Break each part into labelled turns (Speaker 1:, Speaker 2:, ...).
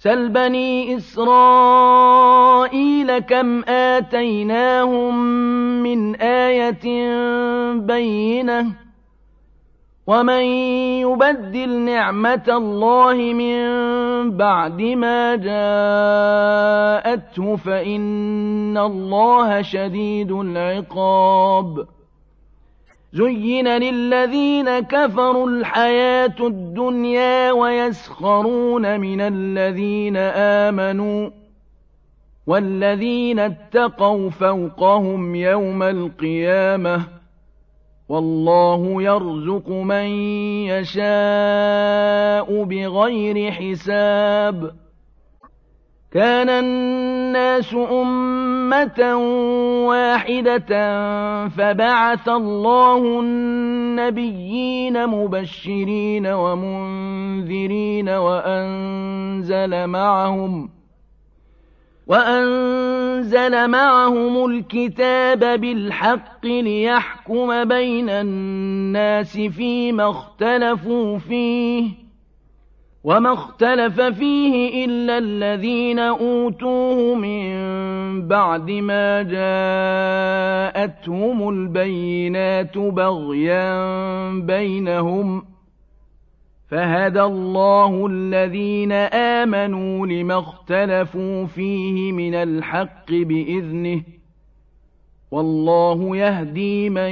Speaker 1: سَلْ بَنِي إِسْرَائِيلَ كَمْ آتَيْنَاهُم مِّنْ آيَةٍ بَيِّنَةٍ ۗ وَمَن يُبَدِّلْ نِعْمَةَ اللَّهِ مِن بَعْدِ مَا جَاءَتْهُ فَإِنَّ اللَّهَ شَدِيدُ الْعِقَابِ. زُيِّنَ لِلَّذِينَ كَفَرُوا الْحَيَاةُ الدُّنْيَا وَيَسْخَرُونَ مِنَ الَّذِينَ آمَنُوا ۘ وَالَّذِينَ اتَّقَوْا فَوْقَهُمْ يَوْمَ الْقِيَامَةِ ۗ وَاللَّهُ يَرْزُقُ مَن يَشَاءُ بِغَيْرِ حِسَابٍ. كَانَ النَّاسُ أُمَّةً وَاحِدَةً فَبَعَثَ اللَّهُ النَّبِيِّينَ مُبَشِّرِينَ وَمُنذِرِينَ وَأَنزَلَ مَعَهُمُ الْكِتَابَ بِالْحَقِّ لِيَحْكُمَ بَيْنَ النَّاسِ فِيمَا اخْتَلَفُوا فِيهِ ۚ وَمَا اخْتَلَفَ فِيهِ إِلَّا الَّذِينَ أُوتُوهُ مِن بَعْدِ مَا جَاءَتْهُمُ الْبَيِّنَاتُ بَغْيًا بَيْنَهُمْ ۖ فَهَدَى اللَّهُ الَّذِينَ آمَنُوا لِمَا اخْتَلَفُوا فِيهِ مِنَ الْحَقِّ بِإِذْنِهِ ۗ وَاللَّهُ يَهْدِي مَن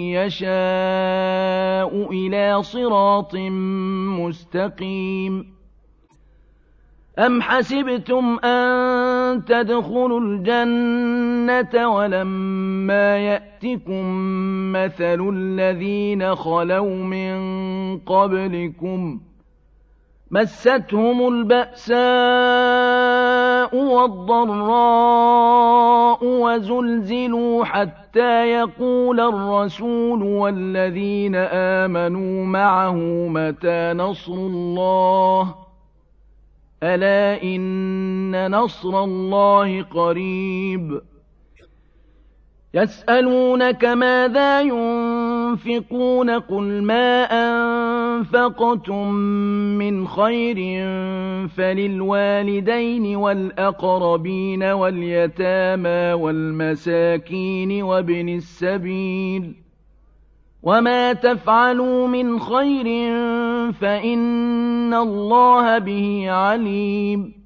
Speaker 1: يَشَاءُ إِلَىٰ صِرَاطٍ مُّسْتَقِيمٍ. أَمْ حَسِبْتُمْ أَن تَدْخُلُوا الْجَنَّةَ وَلَمَّا يَأْتِكُم مَّثَلُ الَّذِينَ خَلَوْا مِن قَبْلِكُم ۖ مَّسَّتْهُمُ الْبَأْسَاءُ وَالضَّرَّاءُ وَزُلْزِلُوا حَتَّىٰ يَقُولَ الرَّسُولُ وَالَّذِينَ آمَنُوا مَعَهُ مَتَىٰ نَصْرُ اللَّهِ ۗ أَلَا إِنَّ نَصْرَ اللَّهِ قَرِيبٌ. يَسْأَلُونَكَ مَاذَا يُنفِقُونَ ۖ قُلْ مَا أَنفَقْتُم مِّنْ خَيْرٍ فَلِلْوَالِدَيْنِ وَالْأَقْرَبِينَ وَالْيَتَامَىٰ وَالْمَسَاكِينِ وَابْنِ السَّبِيلِ ۗ وَمَا تَفْعَلُوا مِنْ خَيْرٍ فَإِنَّ اللَّهَ بِهِ عَلِيمٌ.